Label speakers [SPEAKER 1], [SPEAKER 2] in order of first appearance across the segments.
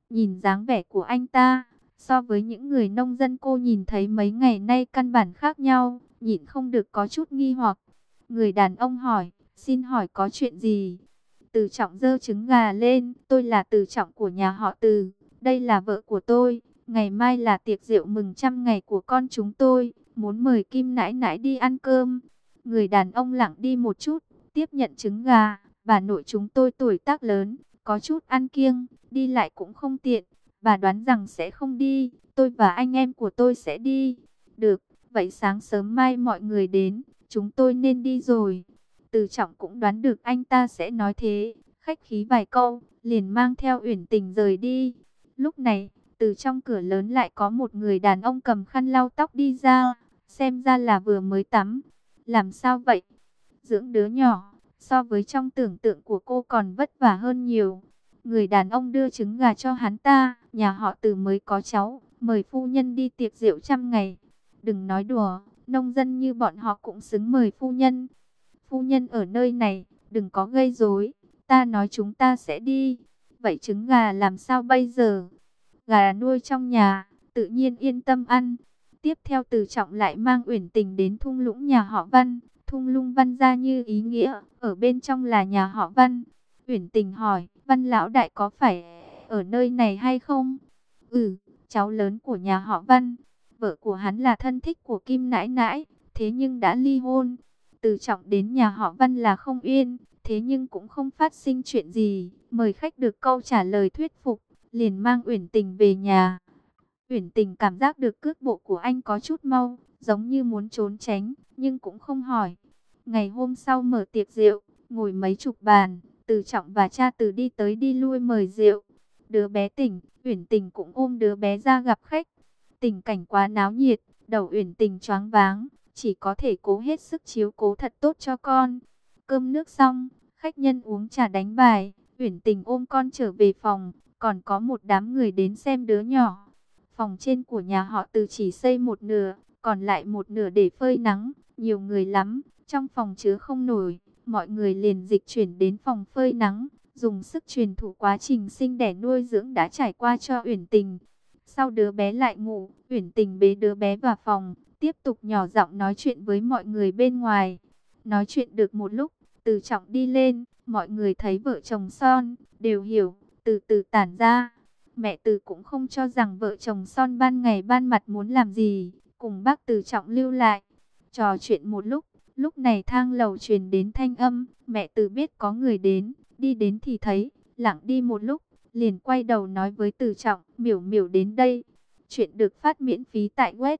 [SPEAKER 1] Nhìn dáng vẻ của anh ta, so với những người nông dân cô nhìn thấy mấy ngày nay căn bản khác nhau, nhịn không được có chút nghi hoặc. Người đàn ông hỏi, xin hỏi có chuyện gì? Từ Trọng giơ trứng gà lên, tôi là Từ Trọng của nhà họ Từ, đây là vợ của tôi, ngày mai là tiệc rượu mừng 100 ngày của con chúng tôi, muốn mời Kim nãi nãi đi ăn cơm. Người đàn ông lặng đi một chút, tiếp nhận trứng gà, bà nội chúng tôi tuổi tác lớn, có chút ăn kiêng, đi lại cũng không tiện, bà đoán rằng sẽ không đi, tôi và anh em của tôi sẽ đi. Được, vậy sáng sớm mai mọi người đến, chúng tôi nên đi rồi. Từ Trọng cũng đoán được anh ta sẽ nói thế, khách khí vài câu, liền mang theo Uyển Tình rời đi. Lúc này, từ trong cửa lớn lại có một người đàn ông cầm khăn lau tóc đi ra, xem ra là vừa mới tắm. Làm sao vậy? Dưỡng đứa nhỏ, so với trong tưởng tượng của cô còn vất vả hơn nhiều. Người đàn ông đưa trứng gà cho hắn ta, nhà họ Từ mới có cháu, mời phu nhân đi tiệc rượu 100 ngày. Đừng nói đùa, nông dân như bọn họ cũng xứng mời phu nhân. Phu nhân ở nơi này, đừng có gây rối, ta nói chúng ta sẽ đi. Vậy trứng gà làm sao bây giờ? Gà nuôi trong nhà, tự nhiên yên tâm ăn. Tiếp theo Từ Trọng lại mang Uyển Tình đến thung lũng nhà họ Văn. Thung lũng Văn ra như ý nghĩa, ở bên trong là nhà họ Văn. Uyển Tình hỏi, Văn lão đại có phải ở nơi này hay không? Ừ, cháu lớn của nhà họ Văn. Vợ của hắn là thân thích của Kim nãi nãi, thế nhưng đã ly hôn. Từ Trọng đến nhà họ Văn là không yên, thế nhưng cũng không phát sinh chuyện gì. Mời khách được câu trả lời thuyết phục, liền mang Uyển Tình về nhà. Uyển Tình cảm giác được cước bộ của anh có chút mau, giống như muốn trốn tránh, nhưng cũng không hỏi. Ngày hôm sau mở tiệc rượu, ngồi mấy chục bàn, Từ Trọng và cha Từ đi tới đi lui mời rượu. Đứa bé tỉnh, Uyển Tình cũng ôm đứa bé ra gặp khách. Tình cảnh quá náo nhiệt, đầu Uyển Tình choáng váng, chỉ có thể cố hết sức chiếu cố thật tốt cho con. Cơm nước xong, khách nhân uống trà đánh bài, Uyển Tình ôm con trở về phòng, còn có một đám người đến xem đứa nhỏ. Phòng trên của nhà họ Từ chỉ xây một nửa, còn lại một nửa để phơi nắng, nhiều người lắm, trong phòng chứa không nổi, mọi người liền dịch chuyển đến phòng phơi nắng, dùng sức truyền thụ quá trình sinh đẻ nuôi dưỡng đã trải qua cho Uyển Tình. Sau đứa bé lại ngủ, Uyển Tình bế đứa bé vào phòng, tiếp tục nhỏ giọng nói chuyện với mọi người bên ngoài. Nói chuyện được một lúc, Từ Trọng đi lên, mọi người thấy vợ chồng son, đều hiểu, từ từ tản ra. Mẹ Từ cũng không cho rằng vợ chồng son ban ngày ban mặt muốn làm gì, cùng bác Từ Trọng lưu lại. Trò chuyện một lúc này thang lầu truyền đến thanh âm, mẹ Từ biết có người đến, đi đến thì thấy, lặng đi một lúc, liền quay đầu nói với Từ Trọng, miểu miểu đến đây. Chuyện được phát miễn phí tại web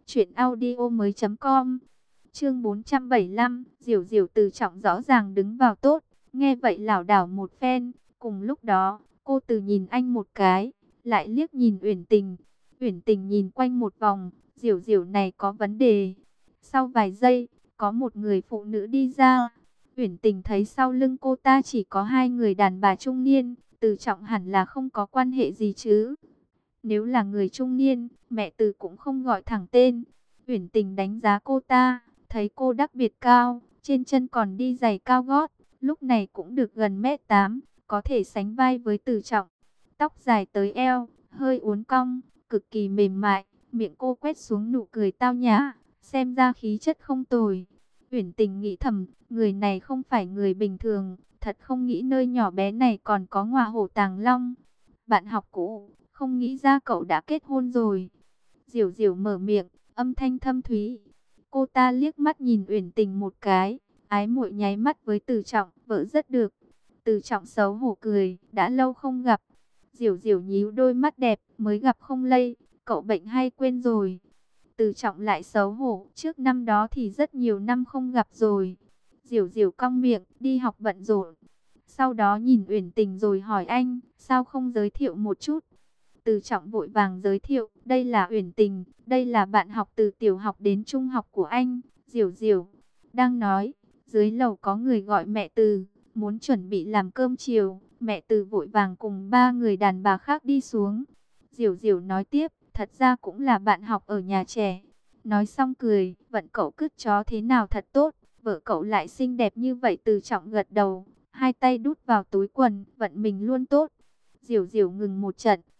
[SPEAKER 1] truyệnaudiomoi.com. Chương 475, Diểu Diểu. Từ Trọng rõ ràng đứng vào tốt, nghe vậy lảo đảo một phen. Cùng lúc đó, cô Từ nhìn anh một cái, lại liếc nhìn Uyển Tình. Uyển Tình nhìn quanh một vòng, Diểu Diểu này có vấn đề. Sau vài giây, có một người phụ nữ đi ra. Uyển Tình thấy sau lưng cô ta chỉ có hai người đàn bà trung niên, Từ Trọng hẳn là không có quan hệ gì chứ. Nếu là người trung niên, mẹ Từ cũng không gọi thẳng tên. Uyển Tình đánh giá cô ta, thấy cô đặc biệt cao, trên chân còn đi giày cao gót, lúc này cũng được gần mét 8, có thể sánh vai với Từ Trọng. Tóc dài tới eo, hơi uốn cong, cực kỳ mềm mại, miệng cô quét xuống nụ cười tao nhã, xem ra khí chất không tồi. Uyển Tình nghĩ thầm, người này không phải người bình thường, thật không nghĩ nơi nhỏ bé này còn có ngọa hổ tàng long. Bạn học cũ, không nghĩ ra cậu đã kết hôn rồi. Diểu Diểu mở miệng, âm thanh thâm thúy. Cô ta liếc mắt nhìn Uyển Tình một cái, ái muội nháy mắt với Từ Trọng, vợ rất được. Từ Trọng xấu hổ cười, đã lâu không gặp. Diểu Diểu nhíu đôi mắt đẹp, mới gặp không lây, cậu bệnh hay quên rồi. Từ Trọng lại xấu hổ, trước năm đó thì rất nhiều năm không gặp rồi. Diểu Diểu cong miệng, đi học bận rộn. Sau đó nhìn Uyển Tình rồi hỏi anh, sao không giới thiệu một chút? Từ Trọng vội vàng giới thiệu, đây là Uyển Tình, đây là bạn học từ tiểu học đến trung học của anh, Diểu Diểu. Đang nói, dưới lầu có người gọi mẹ Từ, muốn chuẩn bị làm cơm chiều, mẹ Từ vội vàng cùng ba người đàn bà khác đi xuống. Diểu Diểu nói tiếp, thật ra cũng là bạn học ở nhà trẻ. Nói xong cười, vận cậu cứt chó thế nào thật tốt, vợ cậu lại xinh đẹp như vậy. Từ Trọng gật đầu, hai tay đút vào túi quần, vận mình luôn tốt. Diểu Diểu ngừng một trận,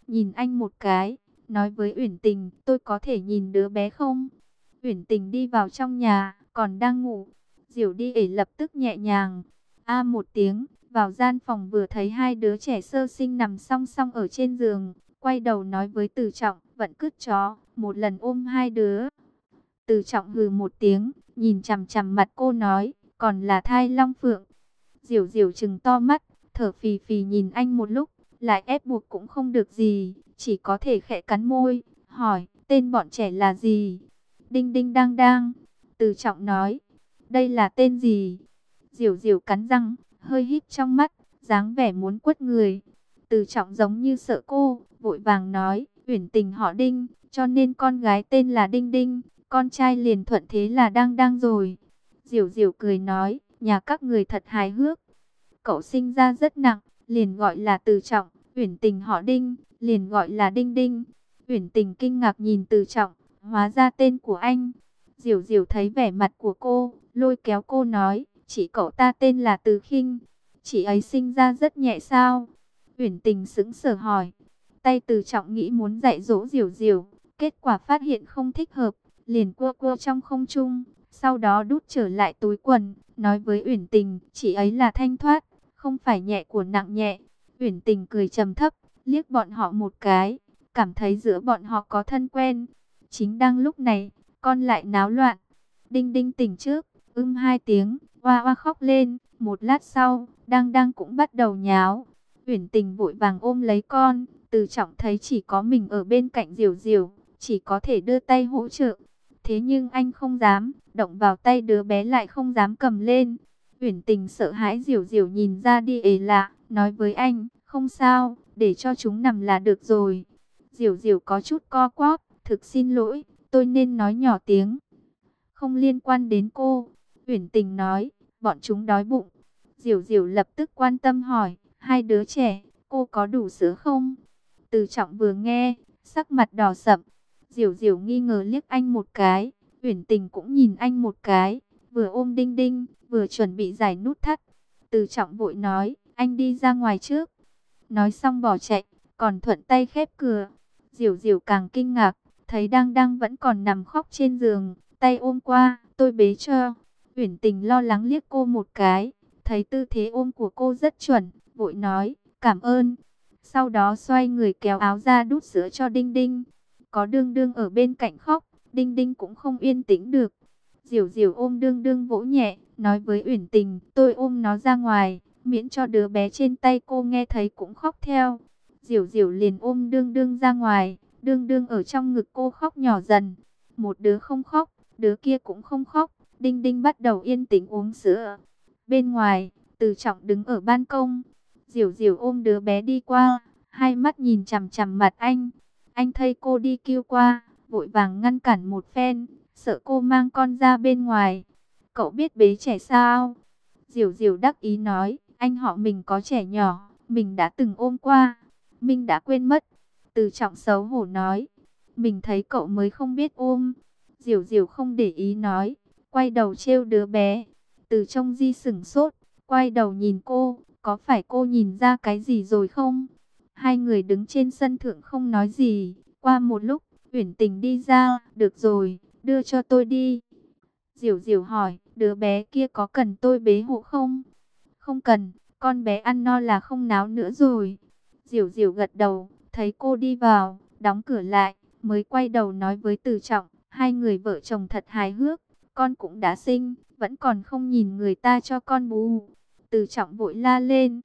[SPEAKER 1] nhìn anh một cái, nói với Uyển Tình, tôi có thể nhìn đứa bé không? Uyển Tình đi vào trong nhà, còn đang ngủ. Diểu đi ể lập tức nhẹ nhàng, a một tiếng, vào gian phòng vừa thấy hai đứa trẻ sơ sinh nằm song song ở trên giường, quay đầu nói với Từ Trọng, vẫn cứt chó, một lần ôm hai đứa. Từ Trọng hừ một tiếng, nhìn chằm chằm mặt cô nói, còn là thai long phượng. Diểu Diểu trừng to mắt, thở phì phì nhìn anh một lúc, lại ép buộc cũng không được gì, chỉ có thể khẽ cắn môi, hỏi, tên bọn trẻ là gì? Đinh đinh đang đang. Từ Trọng nói, đây là tên gì? Diểu Diểu cắn răng, hơi híp trong mắt, dáng vẻ muốn quất người. Từ Trọng giống như sợ cô, vội vàng nói, Uyển Tình họ Đinh, cho nên con gái tên là Đinh Đinh, con trai liền thuận thế là Đang Đang rồi. Diểu Diểu cười nói, nhà các người thật hài hước. Cậu sinh ra rất nặng, liền gọi là Từ Trọng, Uyển Tình họ Đinh, liền gọi là Đinh Đinh. Uyển Tình kinh ngạc nhìn Từ Trọng, hóa ra tên của anh. Diểu Diểu thấy vẻ mặt của cô, lôi kéo cô nói, chị cậu ta tên là Từ Khinh. Chị ấy sinh ra rất nhẹ sao? Uyển Tình sững sờ hỏi. Tay Từ Trọng nghĩ muốn dạy dỗ Diểu Diểu, kết quả phát hiện không thích hợp, liền cua cua trong không trung, sau đó đút trở lại túi quần, nói với Uyển Tình, chị ấy là thanh thoát, không phải nhẹ của nặng nhẹ. Uyển Tình cười trầm thấp, liếc bọn họ một cái, cảm thấy giữa bọn họ có thân quen. Chính đang lúc này, con lại náo loạn. Đinh Đinh tỉnh trước, hai tiếng, oa oa khóc lên. Một lát sau, Đang Đang cũng bắt đầu nháo. Uyển Tình vội vàng ôm lấy con. Từ Trọng thấy chỉ có mình ở bên cạnh Diểu Diểu, chỉ có thể đưa tay hỗ trợ. Thế nhưng anh không dám động vào tay đứa bé, lại không dám cầm lên. Uyển Tình sợ hãi Diểu Diểu nhìn ra đi ế lạ, nói với anh, không sao, để cho chúng nằm là được rồi. Diểu Diểu có chút co quắp, thực xin lỗi, tôi nên nói nhỏ tiếng. Không liên quan đến cô. Uyển Tình nói, bọn chúng đói bụng. Diểu Diểu lập tức quan tâm hỏi, hai đứa trẻ, cô có đủ sữa không? Từ Trọng vừa nghe, sắc mặt đỏ sậm. Diểu Diểu nghi ngờ liếc anh một cái. Uyển Tình cũng nhìn anh một cái, vừa ôm Đinh Đinh, vừa chuẩn bị giải nút thắt. Từ Trọng vội nói, anh đi ra ngoài trước. Nói xong bỏ chạy, còn thuận tay khép cửa. Diểu Diểu càng kinh ngạc, thấy Đang Đang vẫn còn nằm khóc trên giường, tay ôm qua, tôi bế cho. Uyển Tình lo lắng liếc cô một cái, thấy tư thế ôm của cô rất chuẩn, vội nói, cảm ơn. Sau đó xoay người kéo áo ra đút sữa cho Đinh Đinh. Có Đương Đương ở bên cạnh khóc, Đinh Đinh cũng không yên tĩnh được. Diểu Diểu ôm Đương Đương vỗ nhẹ, nói với Uyển Tình, tôi ôm nó ra ngoài, miễn cho đứa bé trên tay cô nghe thấy cũng khóc theo. Diểu Diểu liền ôm Đương Đương ra ngoài, Đương Đương ở trong ngực cô khóc nhỏ dần. Một đứa không khóc, đứa kia cũng không khóc, Đinh Đinh bắt đầu yên tĩnh uống sữa. Bên ngoài, Từ Trọng đứng ở ban công, Diểu Diểu ôm đứa bé đi qua, hai mắt nhìn chằm chằm mặt anh. Anh thấy cô đi kêu qua, vội vàng ngăn cản một phen, sợ cô mang con ra bên ngoài. Cậu biết bế trẻ sao? Diểu Diểu đắc ý nói, anh họ mình có trẻ nhỏ, mình đã từng ôm qua, mình đã quên mất. Từ Trọng xấu hổ nói, mình thấy cậu mới không biết ôm. Diểu Diểu không để ý nói, quay đầu trêu đứa bé. Từ Trong Di sửng sốt, quay đầu nhìn cô, có phải cô nhìn ra cái gì rồi không? Hai người đứng trên sân thượng không nói gì. Qua một lúc, Uyển Tình đi ra, được rồi, đưa cho tôi đi. Diểu Diểu hỏi, đứa bé kia có cần tôi bế hộ không? Không cần, con bé ăn no là không náo nữa rồi. Diểu Diểu gật đầu, thấy cô đi vào, đóng cửa lại, mới quay đầu nói với Từ Trọng, hai người vợ chồng thật hài hước, con cũng đã sinh, vẫn còn không nhìn người ta cho con bú. Từ Trọng vội la lên,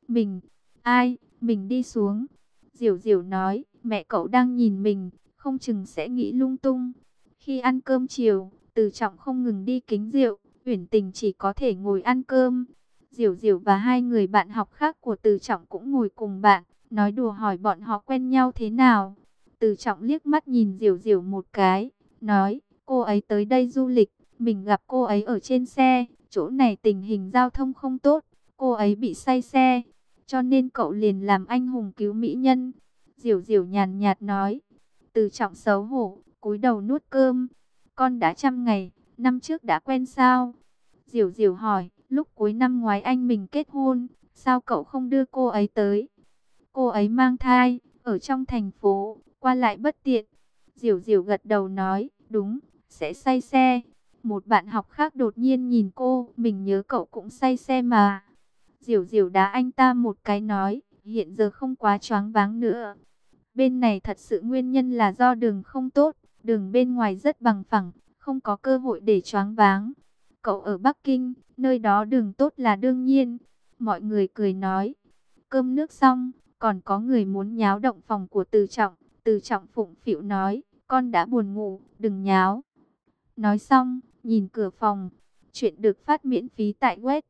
[SPEAKER 1] ai, mình đi xuống. Diểu Diểu nói, mẹ cậu đang nhìn mình, không chừng sẽ nghĩ lung tung. Khi ăn cơm chiều, Từ Trọng không ngừng đi kính rượu, Uyển Tình chỉ có thể ngồi ăn cơm. Diểu Diểu và hai người bạn học khác của Từ Trọng cũng ngồi cùng bạn, nói đùa hỏi bọn họ quen nhau thế nào. Từ Trọng liếc mắt nhìn Diểu Diểu một cái, nói, cô ấy tới đây du lịch, mình gặp cô ấy ở trên xe, chỗ này tình hình giao thông không tốt, cô ấy bị say xe, cho nên cậu liền làm anh hùng cứu mỹ nhân. Diểu Diểu nhàn nhạt nói. Từ Trọng xấu hổ, cúi đầu nuốt cơm. Con đã 100 ngày, năm trước đã quen sao? Diểu Diểu hỏi, lúc cuối năm ngoái anh mình kết hôn, sao cậu không đưa cô ấy tới? Cô ấy mang thai, ở trong thành phố, qua lại bất tiện. Diểu Diểu gật đầu nói, đúng, sẽ say xe. Một bạn học khác đột nhiên nhìn cô, mình nhớ cậu cũng say xe mà. Diểu Diểu đá anh ta một cái nói, hiện giờ không quá choáng váng nữa. Bên này thật sự nguyên nhân là do đường không tốt, đường bên ngoài rất bằng phẳng, không có cơ hội để choáng váng. Cậu ở Bắc Kinh, nơi đó đường tốt là đương nhiên. Mọi người cười nói, cơm nước xong, còn có người muốn nháo động phòng của Từ Trọng. Từ Trọng phụng phịu nói, con đã buồn ngủ, đừng nháo. Nói xong, nhìn cửa phòng. Chuyện được phát miễn phí tại web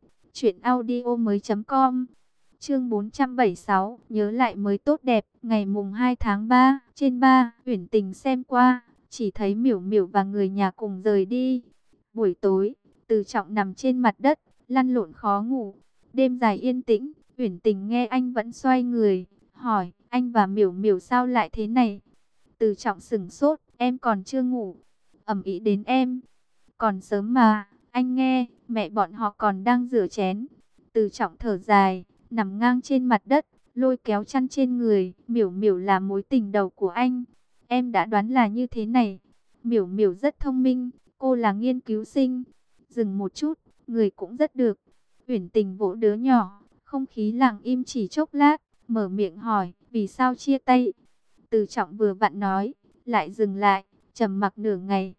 [SPEAKER 1] truyệnaudiomoi.com. Chương 476, nhớ lại mới tốt đẹp, ngày mùng 2 tháng 3, trên 3, Uyển Tình xem qua, chỉ thấy Miểu Miểu và người nhà cùng rời đi. Buổi tối, Từ Trọng nằm trên mặt đất, lăn lộn khó ngủ. Đêm dài yên tĩnh, Uyển Tình nghe anh vẫn xoay người, hỏi, anh và Miểu Miểu sao lại thế này? Từ Trọng sững sốt, em còn chưa ngủ. Ầm ĩ đến em. Còn sớm mà, anh nghe, mẹ bọn họ còn đang rửa chén. Từ Trọng thở dài, nằm ngang trên mặt đất, lôi kéo chăn trên người. Miểu Miểu là mối tình đầu của anh. Em đã đoán là như thế này. Miểu Miểu rất thông minh, cô là nghiên cứu sinh. Dừng một chút, người cũng rất được. Uyển Tình vỗ đứa nhỏ, không khí lặng im chỉ chốc lát, mở miệng hỏi, vì sao chia tay? Từ Trọng vừa vặn nói, lại dừng lại, trầm mặc nửa ngày.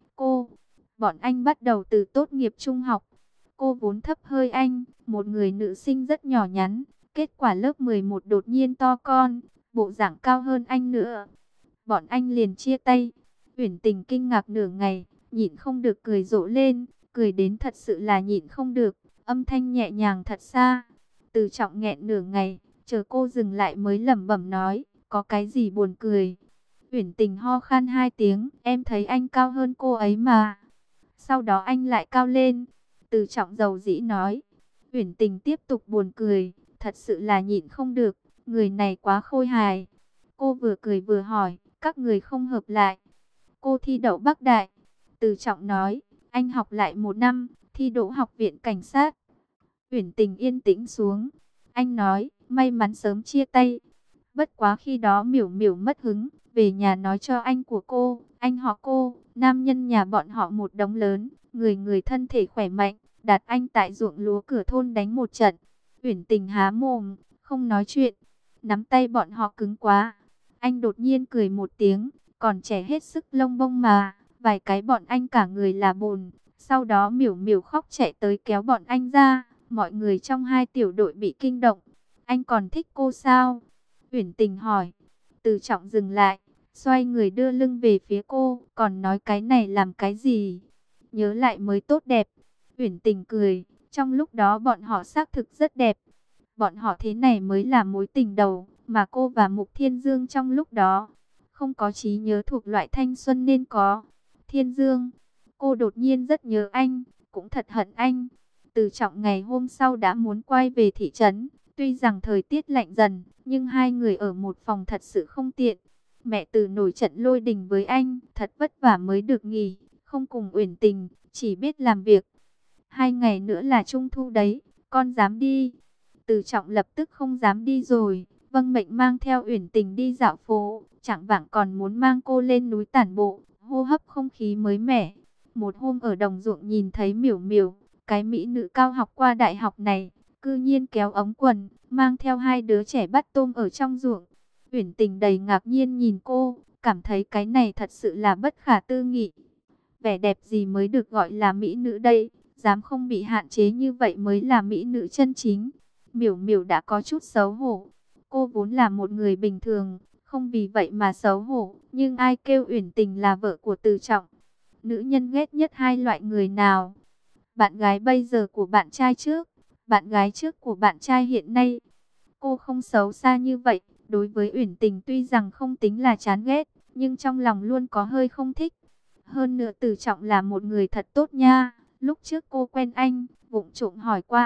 [SPEAKER 1] Bọn anh bắt đầu từ tốt nghiệp trung học. Cô vốn thấp hơi anh, một người nữ sinh rất nhỏ nhắn. Kết quả lớp 11 đột nhiên to con, bộ dạng cao hơn anh nữa. Bọn anh liền chia tay. Uyển Tình kinh ngạc nửa ngày, nhịn không được cười rộ lên. Cười đến thật sự là nhịn không được, âm thanh nhẹ nhàng thật xa. Từ Trọng nghẹn nửa ngày, chờ cô dừng lại mới lẩm bẩm nói, có cái gì buồn cười? Uyển Tình ho khan 2 tiếng, em thấy anh cao hơn cô ấy mà. Sau đó anh lại cao lên. Từ Trọng dầu dĩ nói. Uyển Tình tiếp tục buồn cười, thật sự là nhịn không được, người này quá khôi hài. Cô vừa cười vừa hỏi, các người không hợp lại? Cô thi đậu Bắc Đại. Từ Trọng nói, anh học lại 1 năm, thi đỗ học viện cảnh sát. Uyển Tình yên tĩnh xuống. Anh nói, may mắn sớm chia tay. Bất quá khi đó Miểu Miểu mất hứng, về nhà nói cho anh của cô, anh họ cô, nam nhân nhà bọn họ một đống lớn, người người thân thể khỏe mạnh, đặt anh tại ruộng lúa cửa thôn đánh một trận. Uyển Tình há mồm, không nói chuyện, nắm tay bọn họ cứng quá. Anh đột nhiên cười một tiếng, còn trẻ hết sức lông bông mà, vài cái bọn anh cả người là bùn. Sau đó Miểu Miểu khóc chạy tới kéo bọn anh ra, mọi người trong hai tiểu đội bị kinh động. Anh còn thích cô sao? Uyển Tình hỏi. Từ Trọng dừng lại, xoay người đưa lưng về phía cô, còn nói cái này làm cái gì? Nhớ lại mới tốt đẹp. Uyển Tình cười, trong lúc đó bọn họ xác thực rất đẹp. Bọn họ thế này mới là mối tình đầu, mà cô và Mục Thiên Dương trong lúc đó không có trí nhớ thuộc loại thanh xuân nên có. Thiên Dương, cô đột nhiên rất nhớ anh, cũng thật hận anh. Từ Trọng ngày hôm sau đã muốn quay về thị trấn, tuy rằng thời tiết lạnh dần, nhưng hai người ở một phòng thật sự không tiện. Mẹ Từ nổi trận lôi đình với anh, thật vất vả mới được nghỉ, không cùng Uyển Tình, chỉ biết làm việc. 2 ngày nữa là Trung thu đấy, con dám đi? Từ Trọng lập tức không dám đi rồi, vâng mệnh mang theo Uyển Tình đi dạo phố, chẳng vạng còn muốn mang cô lên núi tản bộ, hô hấp không khí mới mẻ. Một hôm ở đồng ruộng nhìn thấy Miểu Miểu, cái mỹ nữ cao học qua đại học này, cư nhiên kéo ống quần, mang theo hai đứa trẻ bắt tôm ở trong ruộng. Uyển Tình đầy ngạc nhiên nhìn cô, cảm thấy cái này thật sự là bất khả tư nghị. Vẻ đẹp gì mới được gọi là mỹ nữ đây, dám không bị hạn chế như vậy mới là mỹ nữ chân chính. Miểu Miểu đã có chút xấu hổ. Cô vốn là một người bình thường, không vì vậy mà xấu hổ, nhưng ai kêu Uyển Tình là vợ của Từ Trọng. Nữ nhân ghét nhất hai loại người nào? Bạn gái bây giờ của bạn trai trước, bạn gái trước của bạn trai hiện nay. Cô không xấu xa như vậy, đối với Uyển Tình tuy rằng không tính là chán ghét, nhưng trong lòng luôn có hơi không thích. Hơn nữa Từ Trọng là một người thật tốt nha. Lúc trước cô quen anh, vụng trộm hỏi qua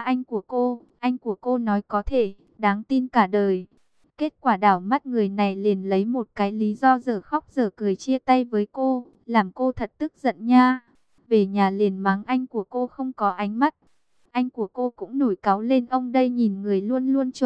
[SPEAKER 1] anh của cô nói có thể, đáng tin cả đời. Kết quả đảo mắt người này liền lấy một cái lý do dở khóc dở cười chia tay với cô, làm cô thật tức giận nha. Về nhà liền mắng anh của cô không có ánh mắt. Anh của cô cũng nổi cáu lên, ông đây nhìn người luôn luôn chuẩn,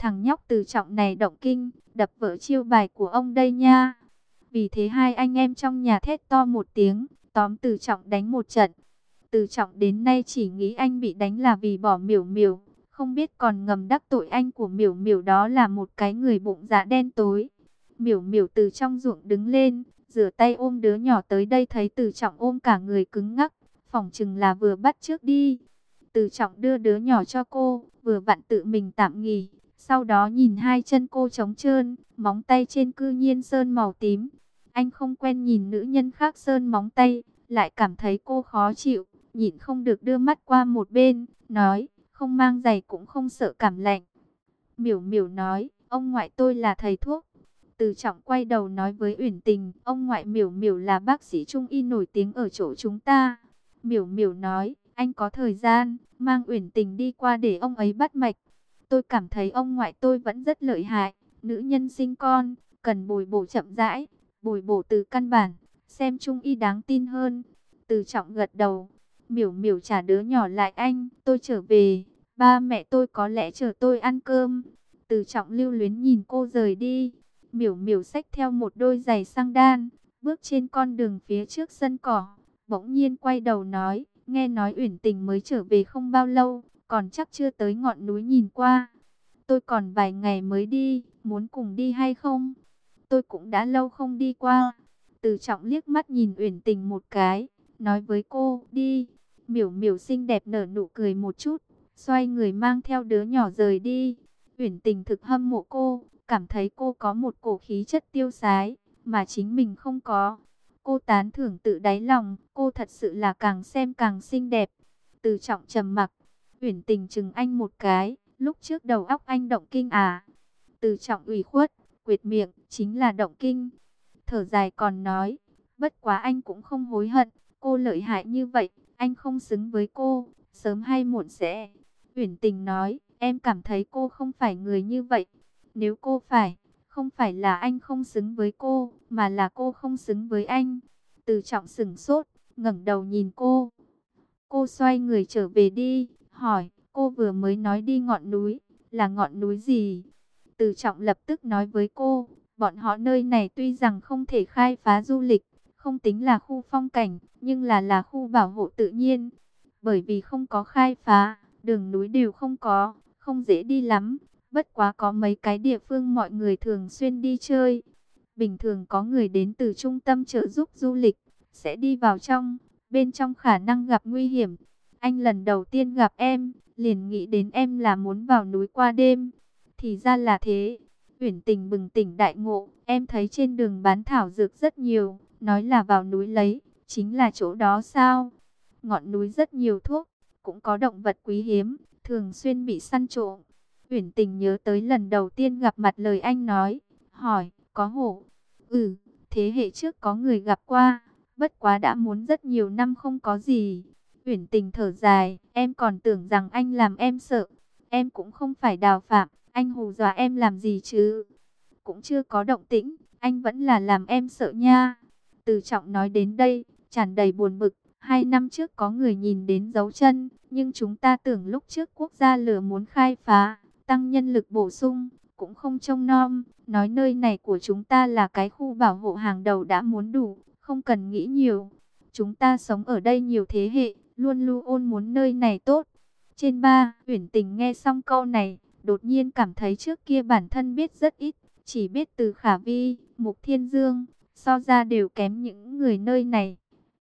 [SPEAKER 1] thằng nhóc Từ Trọng này động kinh, đập vỡ chiêu bài của ông đây nha. Vì thế hai anh em trong nhà thét to một tiếng, tóm Từ Trọng đánh một trận. Từ Trọng đến nay chỉ nghĩ anh bị đánh là vì bỏ Miểu Miểu, không biết còn ngầm đắc tội anh của Miểu Miểu đó là một cái người bụng dạ đen tối. Miểu Miểu từ trong ruộng đứng lên, rửa tay ôm đứa nhỏ tới đây, thấy Từ Trọng ôm cả người cứng ngắc, phỏng chừng là vừa bắt trước đi. Từ Trọng đưa đứa nhỏ cho cô, vừa vặn tự mình tạm nghỉ, sau đó nhìn hai chân cô trống trơn, móng tay trên cư nhiên sơn màu tím. Anh không quen nhìn nữ nhân khác sơn móng tay, lại cảm thấy cô khó chịu, nhịn không được đưa mắt qua một bên, nói, không mang giày cũng không sợ cảm lạnh. Miểu Miểu nói, ông ngoại tôi là thầy thuốc. Từ Trọng quay đầu nói với Uyển Tình, ông ngoại Miểu Miểu là bác sĩ trung y nổi tiếng ở chỗ chúng ta. Miểu Miểu nói, anh có thời gian, mang Uyển Tình đi qua để ông ấy bắt mạch. Tôi cảm thấy ông ngoại tôi vẫn rất lợi hại, nữ nhân sinh con, cần bồi bổ chậm rãi, bồi bổ từ căn bản, xem trung y đáng tin hơn. Từ Trọng gật đầu, Miểu Miểu trả đứa nhỏ lại anh, tôi trở về, ba mẹ tôi có lẽ chờ tôi ăn cơm. Từ Trọng lưu luyến nhìn cô rời đi. Miểu Miểu xách theo một đôi giày xăng đan, bước trên con đường phía trước sân cỏ, bỗng nhiên quay đầu nói, nghe nói Uyển Tình mới trở về không bao lâu, còn chắc chưa tới ngọn núi nhìn qua. Tôi còn vài ngày mới đi, muốn cùng đi hay không? Tôi cũng đã lâu không đi qua. Từ Trọng liếc mắt nhìn Uyển Tình một cái, nói với cô, đi. Miểu Miểu xinh đẹp nở nụ cười một chút, xoay người mang theo đứa nhỏ rời đi. Uyển Tình thực hâm mộ cô, cảm thấy cô có một cổ khí chất tiêu sái, mà chính mình không có. Cô tán thưởng tự đáy lòng, cô thật sự là càng xem càng xinh đẹp. Từ Trọng trầm mặc, Uyển Tình chừng anh một cái, lúc trước đầu óc anh động kinh à? Từ Trọng ủy khuất, quệt miệng, chính là động kinh. Thở dài còn nói, bất quá anh cũng không hối hận, cô lợi hại như vậy, anh không xứng với cô, sớm hay muộn sẽ. Uyển Tình nói, em cảm thấy cô không phải người như vậy. Nếu cô phải, không phải là anh không xứng với cô, mà là cô không xứng với anh. Từ Trọng sửng sốt, ngẩng đầu nhìn cô. Cô xoay người trở về đi, hỏi, cô vừa mới nói đi ngọn núi, là ngọn núi gì? Từ Trọng lập tức nói với cô, bọn họ nơi này tuy rằng không thể khai phá du lịch, không tính là khu phong cảnh, nhưng là khu bảo hộ tự nhiên. Bởi vì không có khai phá, đường núi đều không có, không dễ đi lắm. Bất quá có mấy cái địa phương mọi người thường xuyên đi chơi. Bình thường có người đến từ trung tâm trợ giúp du lịch, sẽ đi vào trong, bên trong khả năng gặp nguy hiểm. Anh lần đầu tiên gặp em, liền nghĩ đến em là muốn vào núi qua đêm. Thì ra là thế. Uyển Tình bừng tỉnh đại ngộ, em thấy trên đường bán thảo dược rất nhiều, nói là vào núi lấy, chính là chỗ đó sao? Ngọn núi rất nhiều thuốc, cũng có động vật quý hiếm, thường xuyên bị săn trộm. Uyển Tình nhớ tới lần đầu tiên gặp mặt lời anh nói, hỏi, có hổ? Ừ, thế hệ trước có người gặp qua, bất quá đã muốn rất nhiều năm không có gì. Uyển Tình thở dài, em còn tưởng rằng anh làm em sợ, em cũng không phải Đào Phạm, anh hù dọa em làm gì chứ? Cũng chưa có động tĩnh, anh vẫn là làm em sợ nha. Từ Trọng nói đến đây, tràn đầy buồn bực. 2 năm trước có người nhìn đến dấu chân, nhưng chúng ta tưởng lúc trước quốc gia lửa muốn khai phá, tăng nhân lực bổ sung, cũng không trông nom. Nói nơi này của chúng ta là cái khu bảo hộ hàng đầu đã muốn đủ, không cần nghĩ nhiều. Chúng ta sống ở đây nhiều thế hệ, luôn luôn muốn nơi này tốt. Trên ba, Uyển Tình nghe xong câu này, đột nhiên cảm thấy trước kia bản thân biết rất ít, chỉ biết từ Khả Vi, Mục Thiên Dương, so ra đều kém những người nơi này.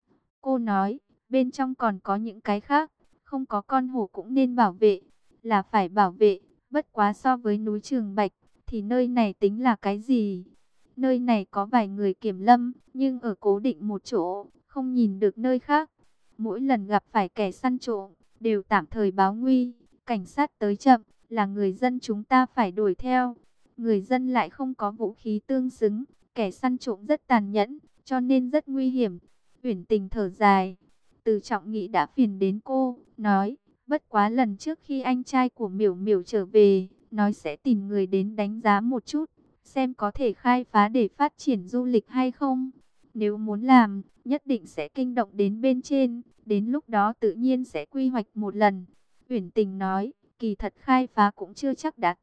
[SPEAKER 1] Cô nói, bên trong còn có những cái khác, không có con hổ cũng nên bảo vệ, là phải bảo vệ, bất quá so với núi Trường Bạch, thì nơi này tính là cái gì? Nơi này có vài người kiểm lâm, nhưng ở cố định một chỗ, không nhìn được nơi khác. Mỗi lần gặp phải kẻ săn trộm, đều tạm thời báo nguy, cảnh sát tới chậm, là người dân chúng ta phải đuổi theo. Người dân lại không có vũ khí tương xứng, kẻ săn trộm rất tàn nhẫn, cho nên rất nguy hiểm. Uyển Tình thở dài, Từ Trọng nghĩ đã phiền đến cô, nói, bất quá lần trước khi anh trai của Miểu Miểu trở về, nói sẽ tìm người đến đánh giá một chút, xem có thể khai phá để phát triển du lịch hay không. Nếu muốn làm, nhất định sẽ kinh động đến bên trên, đến lúc đó tự nhiên sẽ quy hoạch một lần. Uyển Tình nói, kỳ thật khai phá cũng chưa chắc đã tốt,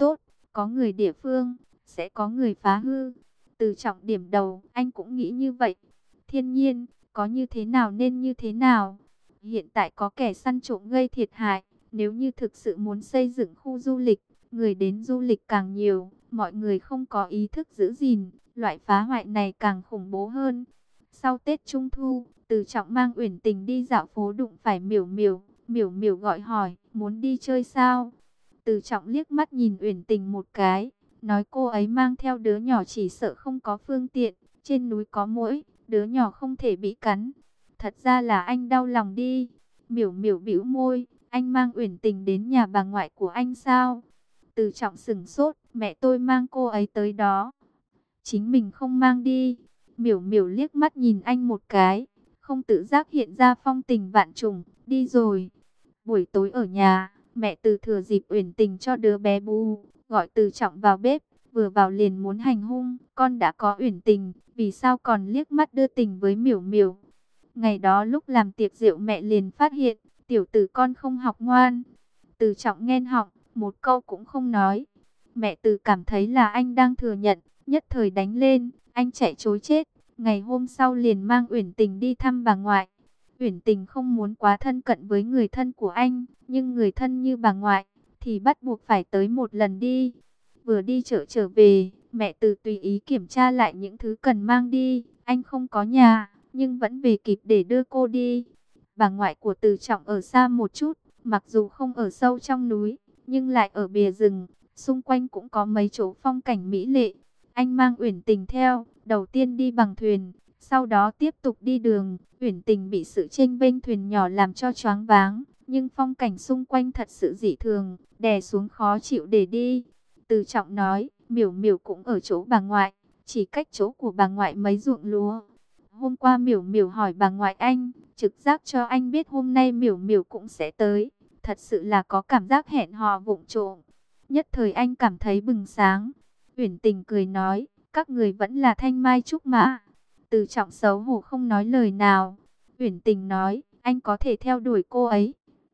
[SPEAKER 1] có người địa phương, sẽ có người phá hư. Từ Trọng điểm đầu, anh cũng nghĩ như vậy. Thiên nhiên, có như thế nào nên như thế nào. Hiện tại có kẻ săn trộm gây thiệt hại, nếu như thực sự muốn xây dựng khu du lịch, người đến du lịch càng nhiều, mọi người không có ý thức giữ gìn, loại phá hoại này càng khủng bố hơn. Sau Tết Trung Thu, Từ Trọng mang Uyển Tình đi dạo phố đụng phải Miểu Miểu. Miểu Miểu gọi hỏi, muốn đi chơi sao? Từ Trọng liếc mắt nhìn Uyển Tình một cái, nói cô ấy mang theo đứa nhỏ chỉ sợ không có phương tiện, trên núi có muỗi, đứa nhỏ không thể bị cắn. Thật ra là anh đau lòng đi. Miểu Miểu bĩu môi, anh mang Uyển Tình đến nhà bà ngoại của anh sao? Từ Trọng sững sốt, mẹ tôi mang cô ấy tới đó. Chính mình không mang đi. Miểu Miểu liếc mắt nhìn anh một cái, không tự giác hiện ra phong tình vạn trùng, đi rồi. Buổi tối ở nhà, mẹ Từ thừa dịp Uyển Tình cho đứa bé bu, gọi Từ Trọng vào bếp, vừa vào liền muốn hành hung, con đã có Uyển Tình, vì sao còn liếc mắt đưa tình với Miểu Miểu. Ngày đó lúc làm tiệc rượu mẹ liền phát hiện, tiểu tử con không học ngoan. Từ Trọng nghẹn họng, một câu cũng không nói. Mẹ Từ cảm thấy là anh đang thừa nhận, nhất thời đánh lên, anh chạy trối chết. Ngày hôm sau liền mang Uyển Tình đi thăm bà ngoại. Uyển Tình không muốn quá thân cận với người thân của anh, nhưng người thân như bà ngoại thì bắt buộc phải tới một lần đi. Vừa đi chợ trở về, mẹ Từ tùy ý kiểm tra lại những thứ cần mang đi. Anh không có nhà, nhưng vẫn về kịp để đưa cô đi. Bà ngoại của Từ Trọng ở xa một chút, mặc dù không ở sâu trong núi, nhưng lại ở bìa rừng. Xung quanh cũng có mấy chỗ phong cảnh mỹ lệ. Anh mang Uyển Tình theo, đầu tiên đi bằng thuyền, sau đó tiếp tục đi đường. Uyển Tình bị sự chênh vênh thuyền nhỏ làm cho choáng váng, nhưng phong cảnh xung quanh thật sự dị thường, đè xuống khó chịu để đi. Từ Trọng nói, Miểu Miểu cũng ở chỗ bà ngoại, chỉ cách chỗ của bà ngoại mấy ruộng lúa. Hôm qua Miểu Miểu hỏi bà ngoại anh, trực giác cho anh biết hôm nay Miểu Miểu cũng sẽ tới. Thật sự là có cảm giác hẹn hò vụng trộm. Nhất thời anh cảm thấy bừng sáng. Uyển Tình cười nói, các người vẫn là thanh mai trúc mã. Từ Trọng xấu hổ không nói lời nào. Uyển Tình nói, anh có thể theo đuổi cô ấy.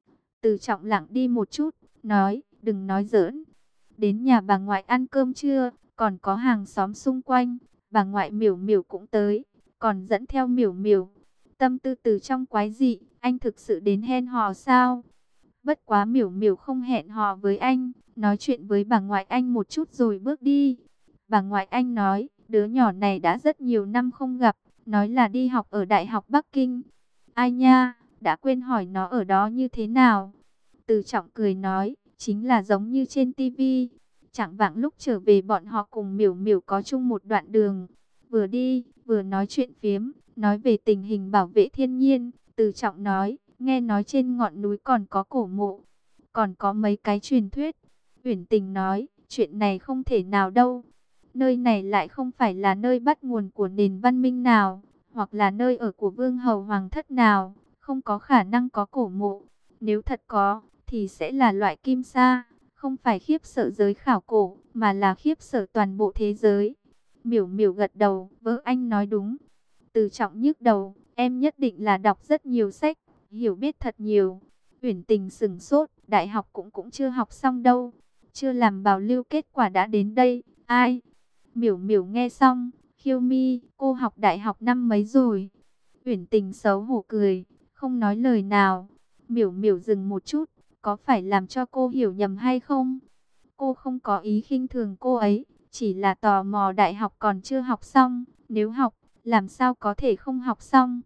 [SPEAKER 1] Từ Trọng lặng đi một chút, nói, đừng nói giỡn. Đến nhà bà ngoại ăn cơm trưa, còn có hàng xóm xung quanh. Bà ngoại Miểu Miểu cũng tới, còn dẫn theo Miểu Miểu. Tâm tư từ trong quái dị, anh thực sự đến hẹn hò sao? Bất quá Miểu Miểu không hẹn hò với anh, nói chuyện với bà ngoại anh một chút rồi bước đi. Bà ngoại anh nói, đứa nhỏ này đã rất nhiều năm không gặp, nói là đi học ở Đại học Bắc Kinh. Ai nha, đã quên hỏi nó ở đó như thế nào. Từ Trọng cười nói, chính là giống như trên tivi. Chẳng vạng lúc trở về bọn họ cùng Miểu Miểu có chung một đoạn đường. Vừa đi, vừa nói chuyện phiếm, nói về tình hình bảo vệ thiên nhiên. Từ Trọng nói, nghe nói trên ngọn núi còn có cổ mộ, còn có mấy cái truyền thuyết. Uyển Tình nói, chuyện này không thể nào đâu. Nơi này lại không phải là nơi bắt nguồn của nền văn minh nào, hoặc là nơi ở của vương hầu hoàng thất nào, không có khả năng có cổ mộ. Nếu thật có, thì sẽ là loại kim sa, không phải khiếp sợ giới khảo cổ, mà là khiếp sợ toàn bộ thế giới. Miểu Miểu gật đầu, vợ anh nói đúng. Từ Trọng nhức đầu, em nhất định là đọc rất nhiều sách, hiểu biết thật nhiều. Uyển Tình sững sốt, đại học cũng chưa học xong đâu, chưa làm bảo lưu kết quả đã đến đây. Ai? Miểu Miểu nghe xong, khiêu mi, cô học đại học năm mấy rồi? Uyển Tình xấu hổ cười, không nói lời nào. Miểu Miểu dừng một chút, có phải làm cho cô hiểu nhầm hay không? Cô không có ý khinh thường cô ấy, chỉ là tò mò đại học còn chưa học xong, nếu học, làm sao có thể không học xong.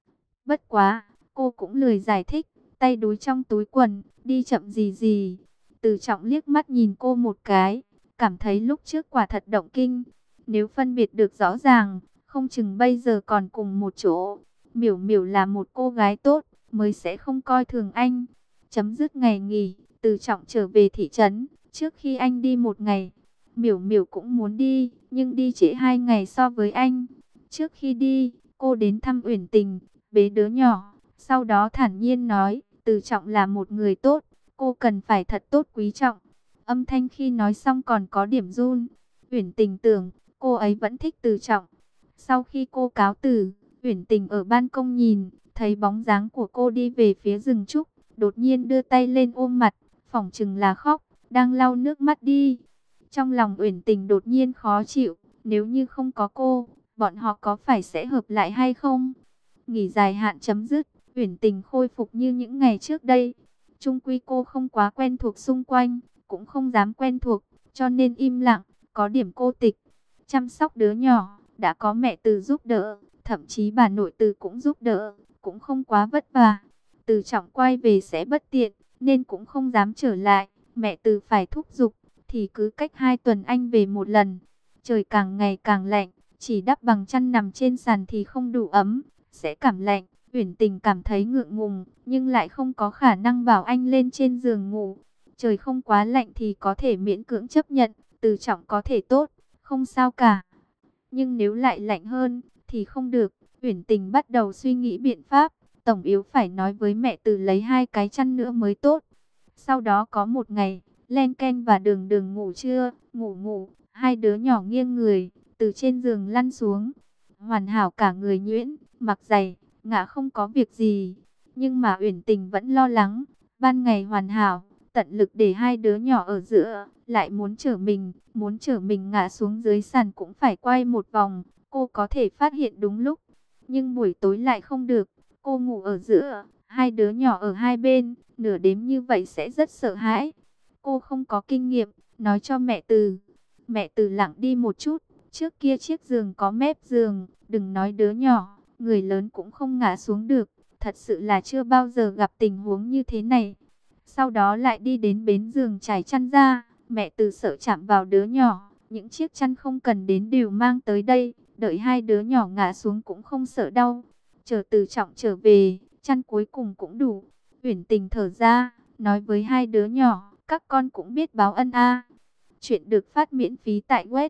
[SPEAKER 1] Bất quá, cô cũng lười giải thích, tay đúi trong túi quần, đi chậm gì gì. Từ Trọng liếc mắt nhìn cô một cái, cảm thấy lúc trước quả thật động kinh. Nếu phân biệt được rõ ràng, không chừng bây giờ còn cùng một chỗ. Miểu Miểu là một cô gái tốt, mới sẽ không coi thường anh. Chấm dứt ngày nghỉ, Từ Trọng trở về thị trấn. Trước khi anh đi một ngày, Miểu Miểu cũng muốn đi, nhưng đi trễ 2 ngày so với anh. Trước khi đi, cô đến thăm Uyển Tình, bế đứa nhỏ. Sau đó thản nhiên nói, Từ Trọng là một người tốt, cô cần phải thật tốt quý trọng. Âm thanh khi nói xong còn có điểm run. Uyển Tình tưởng, cô ấy vẫn thích Từ Trọng. Sau khi cô cáo từ, Uyển Tình ở ban công nhìn, thấy bóng dáng của cô đi về phía rừng trúc. Đột nhiên đưa tay lên ôm mặt, phỏng chừng là khóc, đang lau nước mắt đi. Trong lòng Uyển Tình đột nhiên khó chịu, nếu như không có cô, bọn họ có phải sẽ hợp lại hay không? Nghỉ dài hạn chấm dứt, Uyển Tình khôi phục như những ngày trước đây. Chung quy cô không quá quen thuộc xung quanh, cũng không dám quen thuộc, cho nên im lặng, có điểm cô tịch. Chăm sóc đứa nhỏ, đã có mẹ Từ giúp đỡ, thậm chí bà nội Từ cũng giúp đỡ, cũng không quá vất vả. Từ Trọng quay về sẽ bất tiện, nên cũng không dám trở lại. Mẹ Từ phải thúc giục, thì cứ cách 2 tuần anh về một lần. Trời càng ngày càng lạnh, chỉ đắp bằng chăn nằm trên sàn thì không đủ ấm, sẽ cảm lạnh. Uyển Tình cảm thấy ngượng ngùng, nhưng lại không có khả năng bảo anh lên trên giường ngủ. Trời không quá lạnh thì có thể miễn cưỡng chấp nhận, Từ Trọng có thể tốt, không sao cả. Nhưng nếu lại lạnh hơn, thì không được. Uyển Tình bắt đầu suy nghĩ biện pháp, tổng yếu phải nói với mẹ Từ lấy 2 cái chăn nữa mới tốt. Sau đó có một ngày, Len Ken và Đường Đường ngủ trưa, ngủ, hai đứa nhỏ nghiêng người, từ trên giường lăn xuống. Hoàn hảo cả người nhuyễn, mặc giày, ngã không có việc gì. Nhưng mà Uyển Tình vẫn lo lắng, ban ngày hoàn hảo, tận lực để hai đứa nhỏ ở giữa, lại muốn chở mình ngã xuống dưới sàn cũng phải quay một vòng, cô có thể phát hiện đúng lúc. Nhưng buổi tối lại không được, cô ngủ ở giữa, hai đứa nhỏ ở hai bên, nửa đêm như vậy sẽ rất sợ hãi. Cô không có kinh nghiệm, nói cho mẹ Từ. Mẹ Từ lặng đi một chút, trước kia chiếc giường có mép giường, đừng nói đứa nhỏ, người lớn cũng không ngã xuống được. Thật sự là chưa bao giờ gặp tình huống như thế này. Sau đó lại đi đến bến giường trải chăn ra, mẹ Từ sợ chạm vào đứa nhỏ, những chiếc chăn không cần đến đều mang tới đây, đợi hai đứa nhỏ ngã xuống cũng không sợ đau. Chờ Từ Trọng trở về, chăn cuối cùng cũng đủ. Uyển Tình thở ra, nói với hai đứa nhỏ, các con cũng biết báo ân a. Chuyện được phát miễn phí tại web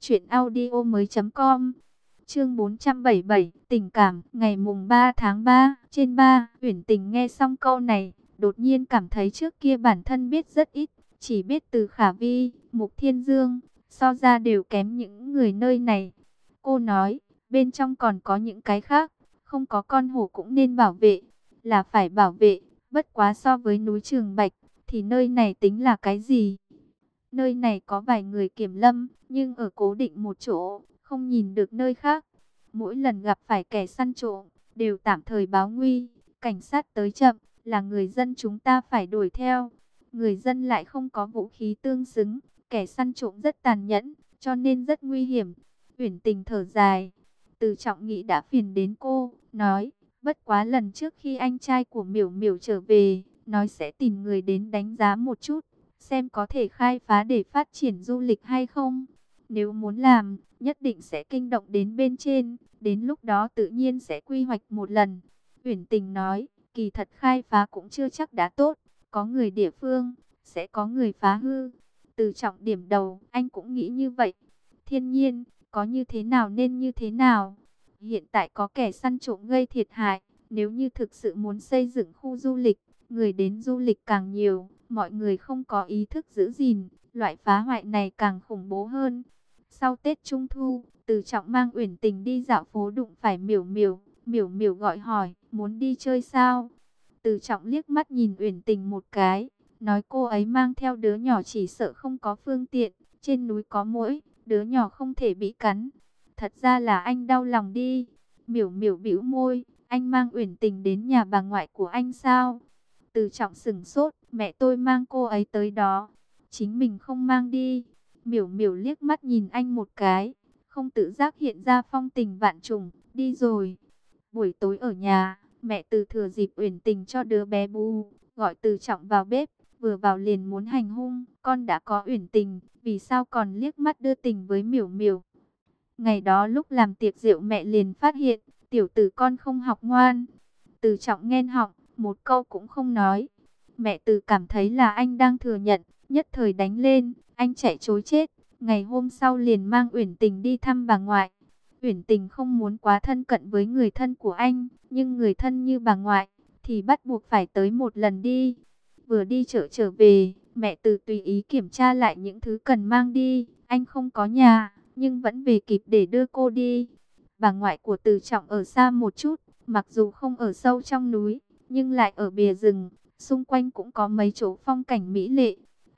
[SPEAKER 1] truyệnaudiomoi.com. Chương 477, tình cảm, ngày mùng 3 tháng 3, trên 3, Uyển Tình nghe xong câu này, đột nhiên cảm thấy trước kia bản thân biết rất ít, chỉ biết từ Khả Vi, Mục Thiên Dương, so ra đều kém những người nơi này. Cô nói, bên trong còn có những cái khác, không có con hổ cũng nên bảo vệ, là phải bảo vệ, bất quá so với núi Trường Bạch, thì nơi này tính là cái gì? Nơi này có vài người kiểm lâm, nhưng ở cố định một chỗ, không nhìn được nơi khác. Mỗi lần gặp phải kẻ săn trộm, đều tạm thời báo nguy. Cảnh sát tới chậm, là người dân chúng ta phải đuổi theo. Người dân lại không có vũ khí tương xứng. Kẻ săn trộm rất tàn nhẫn, cho nên rất nguy hiểm. Uyển Tình thở dài. Từ Trọng nghĩ đã phiền đến cô, nói, bất quá lần trước khi anh trai của Miểu Miểu trở về, nói sẽ tìm người đến đánh giá một chút, xem có thể khai phá để phát triển du lịch hay không. Nếu muốn làm, nhất định sẽ kinh động đến bên trên, đến lúc đó tự nhiên sẽ quy hoạch một lần. Uyển Tình nói, kỳ thật khai phá cũng chưa chắc đã tốt, có người địa phương, sẽ có người phá hư. Từ Trọng điểm đầu, anh cũng nghĩ như vậy. Thiên nhiên, có như thế nào nên như thế nào. Hiện tại có kẻ săn trộm gây thiệt hại, nếu như thực sự muốn xây dựng khu du lịch, người đến du lịch càng nhiều, mọi người không có ý thức giữ gìn, loại phá hoại này càng khủng bố hơn. Sau Tết Trung Thu, Từ Trọng mang Uyển Tình đi dạo phố đụng phải Miểu Miểu. Miểu Miểu gọi hỏi, muốn đi chơi sao? Từ Trọng liếc mắt nhìn Uyển Tình một cái, nói cô ấy mang theo đứa nhỏ chỉ sợ không có phương tiện, trên núi có muỗi, đứa nhỏ không thể bị cắn. Thật ra là anh đau lòng đi. Miểu Miểu bĩu môi, anh mang Uyển Tình đến nhà bà ngoại của anh sao? Từ Trọng sững sốt, mẹ tôi mang cô ấy tới đó, chính mình không mang đi. Miểu Miểu liếc mắt nhìn anh một cái, không tự giác hiện ra phong tình vạn trùng, đi rồi. Buổi tối ở nhà, mẹ Từ thừa dịp Uyển Tình cho đứa bé bu, gọi Từ Trọng vào bếp, vừa vào liền muốn hành hung, con đã có Uyển Tình, vì sao còn liếc mắt đưa tình với Miểu Miểu. Ngày đó lúc làm tiệc rượu mẹ liền phát hiện, tiểu tử con không học ngoan. Từ Trọng nghẹn họng, một câu cũng không nói. Mẹ Từ cảm thấy là anh đang thừa nhận, nhất thời đánh lên, anh chạy trối chết. Ngày hôm sau liền mang Uyển Tình đi thăm bà ngoại. Uyển Tình không muốn quá thân cận với người thân của anh, nhưng người thân như bà ngoại, thì bắt buộc phải tới một lần đi. Vừa đi chợ trở về, mẹ Từ tùy ý kiểm tra lại những thứ cần mang đi. Anh không có nhà, nhưng vẫn về kịp để đưa cô đi. Bà ngoại của Từ Trọng ở xa một chút, mặc dù không ở sâu trong núi, nhưng lại ở bìa rừng, xung quanh cũng có mấy chỗ phong cảnh mỹ lệ.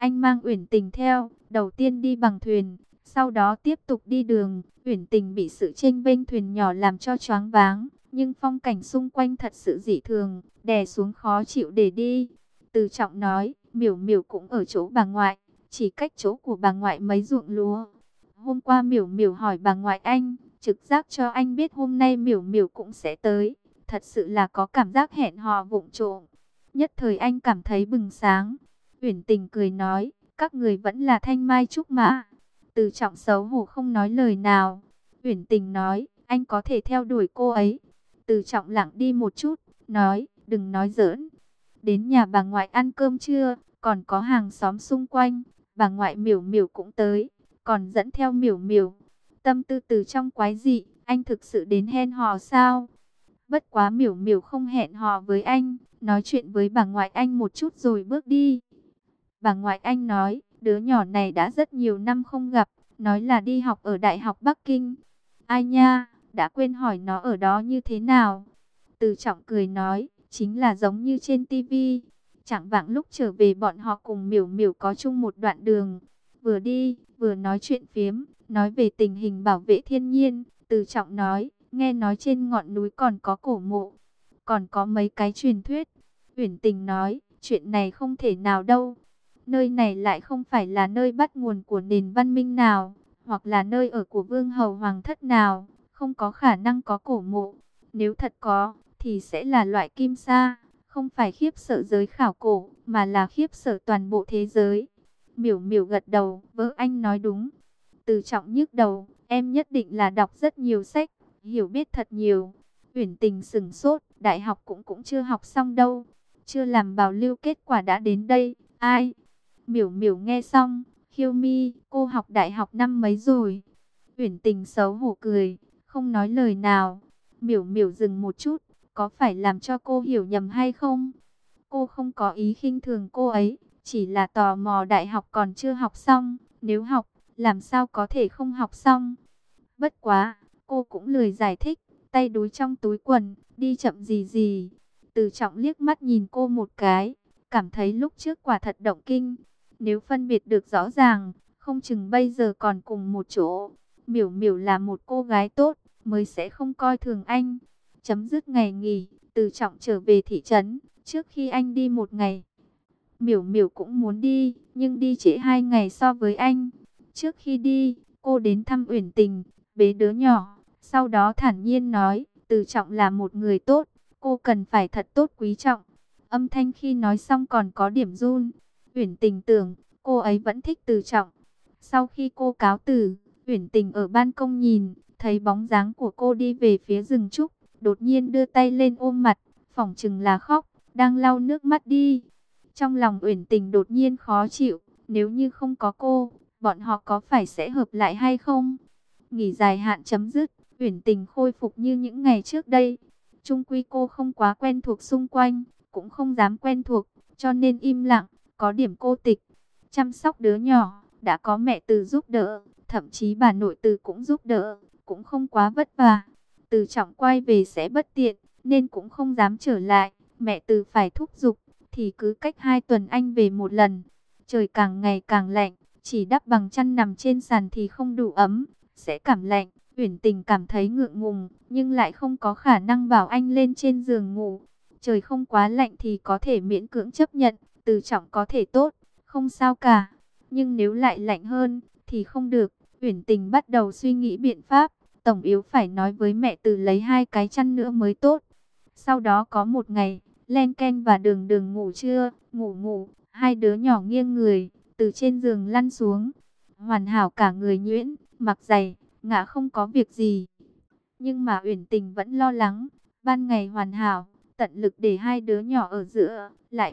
[SPEAKER 1] Anh mang Uyển Tình theo, đầu tiên đi bằng thuyền, sau đó tiếp tục đi đường. Uyển Tình bị sự chênh vênh thuyền nhỏ làm cho choáng váng, nhưng phong cảnh xung quanh thật sự dị thường, đè xuống khó chịu để đi. Từ Trọng nói, Miểu Miểu cũng ở chỗ bà ngoại, chỉ cách chỗ của bà ngoại mấy ruộng lúa. Hôm qua Miểu Miểu hỏi bà ngoại anh, trực giác cho anh biết hôm nay Miểu Miểu cũng sẽ tới. Thật sự là có cảm giác hẹn hò vụng trộm. Nhất thời anh cảm thấy bừng sáng. Uyển Tình cười nói, các người vẫn là thanh mai trúc mã. Từ Trọng xấu hổ không nói lời nào. Uyển Tình nói, anh có thể theo đuổi cô ấy. Từ Trọng lặng đi một chút, nói, đừng nói giỡn. Đến nhà bà ngoại ăn cơm trưa, còn có hàng xóm xung quanh. Bà ngoại Miểu Miểu cũng tới, còn dẫn theo Miểu Miểu. Tâm tư từ trong quái dị, anh thực sự đến hẹn hò sao? Bất quá Miểu Miểu không hẹn hò với anh, nói chuyện với bà ngoại anh một chút rồi bước đi. Bà ngoại anh nói, đứa nhỏ này đã rất nhiều năm không gặp, nói là đi học ở Đại học Bắc Kinh. Ai nha, đã quên hỏi nó ở đó như thế nào. Từ Trọng cười nói, chính là giống như trên tivi. Chẳng vạng lúc trở về bọn họ cùng Miểu Miểu có chung một đoạn đường. Vừa đi, vừa nói chuyện phiếm, nói về tình hình bảo vệ thiên nhiên. Từ Trọng nói, nghe nói trên ngọn núi còn có cổ mộ, còn có mấy cái truyền thuyết. Uyển Tình nói, chuyện này không thể nào đâu. Nơi này lại không phải là nơi bắt nguồn của nền văn minh nào, hoặc là nơi ở của vương hầu hoàng thất nào, không có khả năng có cổ mộ. Nếu thật có, thì sẽ là loại kim sa, không phải khiếp sợ giới khảo cổ, mà là khiếp sợ toàn bộ thế giới. Miểu Miểu gật đầu, vợ anh nói đúng. Từ Trọng nhức đầu, em nhất định là đọc rất nhiều sách, hiểu biết thật nhiều. Uyển Tình sững sốt, đại học cũng chưa học xong đâu, chưa làm bảo lưu kết quả đã đến đây. Ai? Miểu Miểu nghe xong, khiêu mi, cô học đại học năm mấy rồi? Uyển Tình xấu hổ cười, không nói lời nào. Miểu Miểu dừng một chút, có phải làm cho cô hiểu nhầm hay không? Cô không có ý khinh thường cô ấy, chỉ là tò mò đại học còn chưa học xong, nếu học, làm sao có thể không học xong. Bất quá, cô cũng lười giải thích, tay đúi trong túi quần, đi chậm gì gì. Từ Trọng liếc mắt nhìn cô một cái, cảm thấy lúc trước quả thật động kinh. Nếu phân biệt được rõ ràng, không chừng bây giờ còn cùng một chỗ. Miểu Miểu là một cô gái tốt, mới sẽ không coi thường anh. Chấm dứt ngày nghỉ, Từ Trọng trở về thị trấn, trước khi anh đi một ngày. Miểu Miểu cũng muốn đi, nhưng đi trễ 2 ngày so với anh. Trước khi đi, cô đến thăm Uyển Tình, bế đứa nhỏ, sau đó thản nhiên nói, Từ Trọng là một người tốt, cô cần phải thật tốt quý trọng. Âm thanh khi nói xong còn có điểm run. Uyển Tình tưởng, cô ấy vẫn thích Từ Trọng. Sau khi cô cáo từ, Uyển Tình ở ban công nhìn, thấy bóng dáng của cô đi về phía rừng trúc, đột nhiên đưa tay lên ôm mặt, phỏng chừng là khóc, đang lau nước mắt đi. Trong lòng Uyển Tình đột nhiên khó chịu, nếu như không có cô, bọn họ có phải sẽ hợp lại hay không? Nghỉ dài hạn chấm dứt, Uyển Tình khôi phục như những ngày trước đây. Chung quy cô không quá quen thuộc xung quanh, cũng không dám quen thuộc, cho nên im lặng, có điểm cô tịch. Chăm sóc đứa nhỏ, đã có mẹ Từ giúp đỡ, thậm chí bà nội Từ cũng giúp đỡ, cũng không quá vất vả. Từ Trọng quay về sẽ bất tiện, nên cũng không dám trở lại. Mẹ Từ phải thúc giục, thì cứ cách 2 tuần anh về một lần. Trời càng ngày càng lạnh, chỉ đắp bằng chăn nằm trên sàn thì không đủ ấm, sẽ cảm lạnh. Uyển Tình cảm thấy ngượng ngùng, nhưng lại không có khả năng bảo anh lên trên giường ngủ. Trời không quá lạnh thì có thể miễn cưỡng chấp nhận, Từ Trọng có thể tốt, không sao cả. Nhưng nếu lại lạnh hơn, thì không được. Uyển Tình bắt đầu suy nghĩ biện pháp, tổng yếu phải nói với mẹ Từ lấy 2 cái chăn nữa mới tốt. Sau đó có một ngày, Len Ken và Đường Đường ngủ trưa, ngủ, hai đứa nhỏ nghiêng người, từ trên giường lăn xuống. Hoàn hảo cả người nhuyễn, mặc giày, ngã không có việc gì. Nhưng mà Uyển Tình vẫn lo lắng, ban ngày hoàn hảo, tận lực để hai đứa nhỏ ở giữa, lại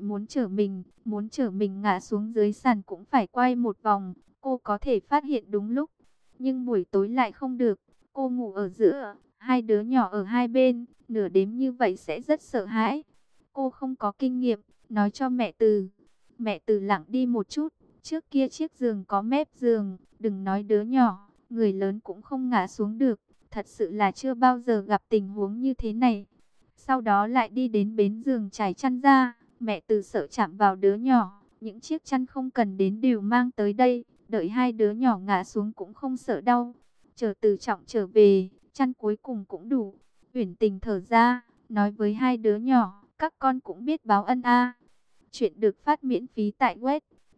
[SPEAKER 1] muốn chở mình ngã xuống dưới sàn cũng phải quay một vòng, cô có thể phát hiện đúng lúc. Nhưng buổi tối lại không được, cô ngủ ở giữa, hai đứa nhỏ ở hai bên, nửa đêm như vậy sẽ rất sợ hãi. Cô không có kinh nghiệm, nói cho mẹ Từ. Mẹ Từ lặng đi một chút, trước kia chiếc giường có mép giường, đừng nói đứa nhỏ, người lớn cũng không ngã xuống được. Thật sự là chưa bao giờ gặp tình huống như thế này. Sau đó lại đi đến bến giường trải chăn ra, mẹ Từ sợ chạm vào đứa nhỏ, những chiếc chăn không cần đến đều mang tới đây, đợi hai đứa nhỏ ngã xuống cũng không sợ đau. Chờ Từ Trọng trở về, chăn cuối cùng cũng đủ. Uyển Tình thở ra, nói với hai đứa nhỏ, các con cũng biết báo ân a. Chuyện được phát miễn phí tại web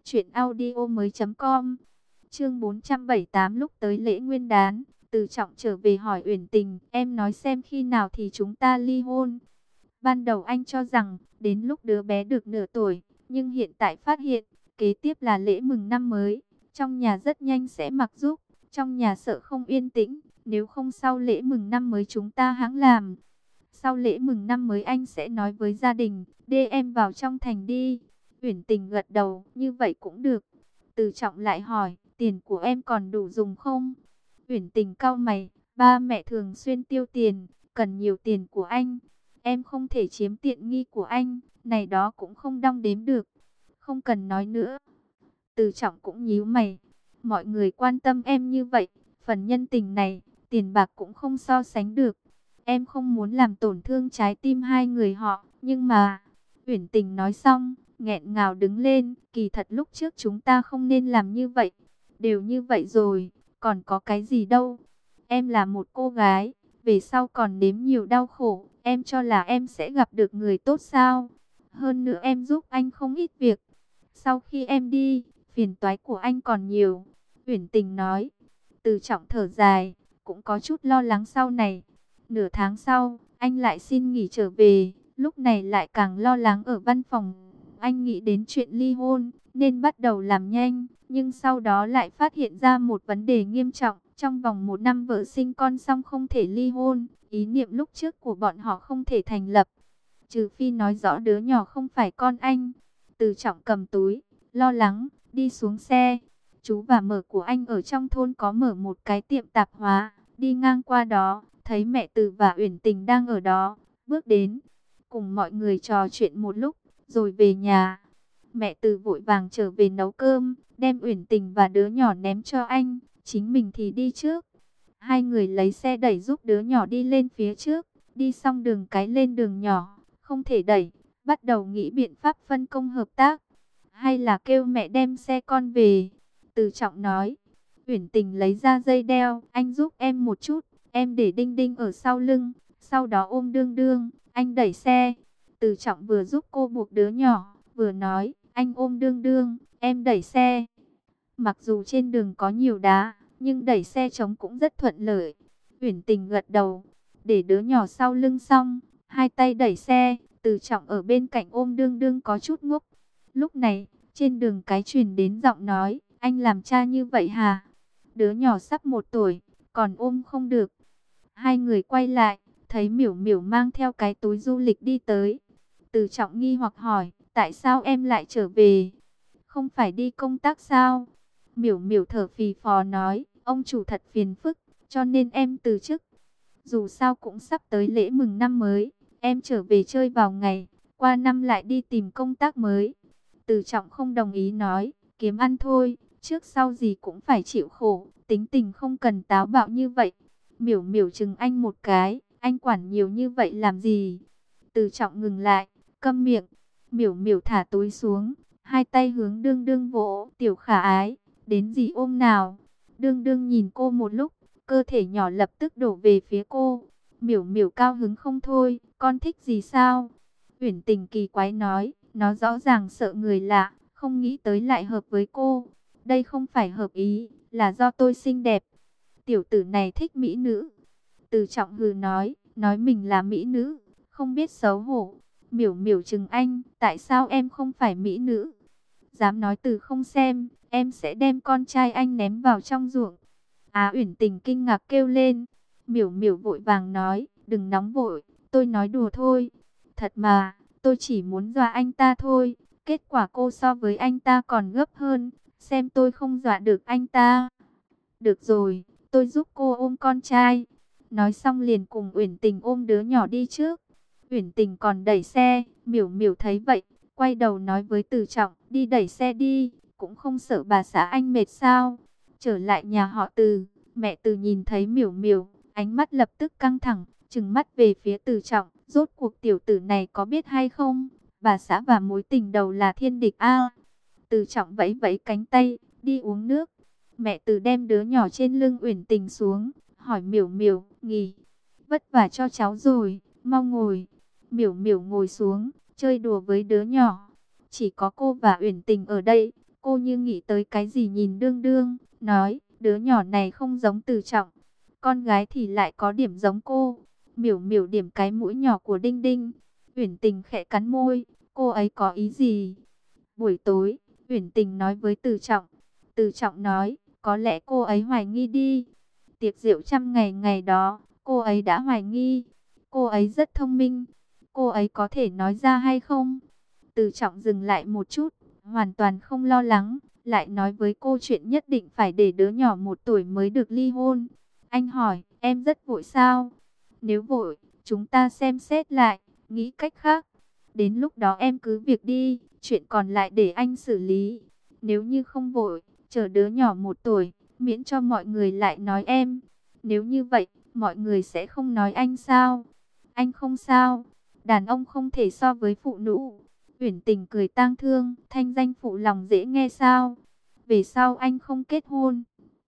[SPEAKER 1] truyệnaudiomoi.com. Chương 478 lúc tới lễ Nguyên đán, Từ Trọng trở về hỏi Uyển Tình, em nói xem khi nào thì chúng ta ly hôn. Ban đầu anh cho rằng đến lúc đứa bé được nửa tuổi, nhưng hiện tại phát hiện, kế tiếp là lễ mừng năm mới, trong nhà rất nhanh sẽ mặc giúp, trong nhà sợ không yên tĩnh, nếu không sau lễ mừng năm mới chúng ta hẵng làm. Sau lễ mừng năm mới anh sẽ nói với gia đình, đưa em vào trong thành đi. Uyển Tình gật đầu, như vậy cũng được. Từ Trọng lại hỏi, tiền của em còn đủ dùng không? Uyển Tình cau mày, ba mẹ thường xuyên tiêu tiền, cần nhiều tiền của anh. Em không thể chiếm tiện nghi của anh, này đó cũng không đong đếm được. Không cần nói nữa. Từ Trọng cũng nhíu mày, mọi người quan tâm em như vậy, phần nhân tình này, tiền bạc cũng không so sánh được. Em không muốn làm tổn thương trái tim hai người họ, nhưng mà... Uyển Tình nói xong, nghẹn ngào đứng lên, kỳ thật lúc trước chúng ta không nên làm như vậy. Đều như vậy rồi, còn có cái gì đâu. Em là một cô gái, về sau còn nếm nhiều đau khổ, em cho là em sẽ gặp được người tốt sao? Hơn nữa em giúp anh không ít việc. Sau khi em đi, phiền toái của anh còn nhiều. Uyển Tình nói. Từ Trọng thở dài, cũng có chút lo lắng sau này. Nửa tháng sau, anh lại xin nghỉ trở về, lúc này lại càng lo lắng ở văn phòng. Anh nghĩ đến chuyện ly hôn, nên bắt đầu làm nhanh, nhưng sau đó lại phát hiện ra một vấn đề nghiêm trọng. Trong vòng 1 năm vợ sinh con xong không thể ly hôn, ý niệm lúc trước của bọn họ không thể thành lập. Trừ phi nói rõ đứa nhỏ không phải con anh. Từ Trọng cầm túi, lo lắng, đi xuống xe. Chú và mở của anh ở trong thôn có mở một cái tiệm tạp hóa, đi ngang qua đó, thấy mẹ Từ và Uyển Tình đang ở đó, bước đến, cùng mọi người trò chuyện một lúc, rồi về nhà. Mẹ Từ vội vàng trở về nấu cơm, đem Uyển Tình và đứa nhỏ ném cho anh, chính mình thì đi trước. Hai người lấy xe đẩy giúp đứa nhỏ đi lên phía trước, đi xong đường cái lên đường nhỏ, không thể đẩy, bắt đầu nghĩ biện pháp phân công hợp tác. Hay là kêu mẹ đem xe con về. Từ Trọng nói, Uyển Tình lấy ra dây đeo, anh giúp em một chút, em để Đinh Đinh ở sau lưng, sau đó ôm Đương Đương, anh đẩy xe. Từ Trọng vừa giúp cô buộc đứa nhỏ, vừa nói, anh ôm Đương Đương, em đẩy xe. Mặc dù trên đường có nhiều đá, nhưng đẩy xe trống cũng rất thuận lợi. Uyển Tình gật đầu, để đứa nhỏ sau lưng xong, hai tay đẩy xe, Từ Trọng ở bên cạnh ôm Đương Đương có chút ngốc. Lúc này, trên đường cái truyền đến giọng nói, anh làm cha như vậy hả? Đứa nhỏ sắp 1 tuổi, còn ôm không được. Hai người quay lại, thấy Miểu Miểu mang theo cái túi du lịch đi tới. Từ Trọng nghi hoặc hỏi, tại sao em lại trở về? Không phải đi công tác sao? Miểu Miểu thở phì phò nói, ông chủ thật phiền phức, cho nên em từ chức. Dù sao cũng sắp tới lễ mừng năm mới, em trở về chơi vào ngày, qua năm lại đi tìm công tác mới. Từ Trọng không đồng ý nói, kiếm ăn thôi, trước sau gì cũng phải chịu khổ, tính tình không cần táo bạo như vậy. Miểu Miểu chừng anh một cái, anh quản nhiều như vậy làm gì? Từ Trọng ngừng lại, câm miệng. Miểu Miểu thả túi xuống, hai tay hướng Đương Đương vỗ, tiểu khả ái, đến gì ôm nào. Đương Đương nhìn cô một lúc, cơ thể nhỏ lập tức đổ về phía cô. Miểu Miểu cao hứng không thôi, con thích gì sao? Uyển Tình kỳ quái nói, nó rõ ràng sợ người lạ, không nghĩ tới lại hợp với cô. Đây không phải hợp ý, là do tôi xinh đẹp. Tiểu tử này thích mỹ nữ. Từ Trọng hừ nói mình là mỹ nữ, không biết xấu hổ. Miểu Miểu chừng anh, tại sao em không phải mỹ nữ? Dám nói từ không xem, em sẽ đem con trai anh ném vào trong ruộng. Uyển Tình kinh ngạc kêu lên. Miểu Miểu vội vàng nói, đừng nóng vội, tôi nói đùa thôi. Thật mà, tôi chỉ muốn dọa anh ta thôi. Kết quả cô so với anh ta còn gấp hơn, xem tôi không dọa được anh ta. Được rồi, tôi giúp cô ôm con trai. Nói xong liền cùng Uyển Tình ôm đứa nhỏ đi trước. Uyển Tình còn đẩy xe, Miểu Miểu thấy vậy, quay đầu nói với Từ Trọng, đi đẩy xe đi, cũng không sợ bà xã anh mệt sao? Trở lại nhà họ Từ, mẹ Từ nhìn thấy Miểu Miểu, ánh mắt lập tức căng thẳng, trừng mắt về phía Từ Trọng, rốt cuộc tiểu tử này có biết hay không? Bà xã và mối tình đầu là thiên địch a. Từ Trọng vẫy vẫy cánh tay, đi uống nước. Mẹ Từ đem đứa nhỏ trên lưng Uyển Tình xuống, hỏi Miểu Miểu, nghỉ, vất vả cho cháu rồi, mau ngồi. Miểu Miểu ngồi xuống, chơi đùa với đứa nhỏ. Chỉ có cô và Uyển Tình ở đây, cô như nghĩ tới cái gì nhìn Đương Đương, nói, đứa nhỏ này không giống Từ Trọng, con gái thì lại có điểm giống cô. Miểu Miểu điểm cái mũi nhỏ của Đinh Đinh. Uyển Tình khẽ cắn môi, cô ấy có ý gì? Buổi tối, Uyển Tình nói với Từ Trọng. Từ Trọng nói, có lẽ cô ấy hoài nghi đi. Tiệc rượu trăm ngày ngày đó, cô ấy đã hoài nghi. Cô ấy rất thông minh. Cô ấy có thể nói ra hay không? Từ Trọng dừng lại một chút, hoàn toàn không lo lắng. Lại nói với cô chuyện nhất định phải để đứa nhỏ 1 tuổi mới được ly hôn. Anh hỏi, em rất vội sao? Nếu vội, chúng ta xem xét lại, nghĩ cách khác. Đến lúc đó em cứ việc đi, chuyện còn lại để anh xử lý. Nếu như không vội, chờ đứa nhỏ 1 tuổi, miễn cho mọi người lại nói em. Nếu như vậy, mọi người sẽ không nói anh sao? Anh không sao. Đàn ông không thể so với phụ nữ. Uyển Tình cười tang thương, thanh danh phụ lòng dễ nghe sao? Về sau anh không kết hôn,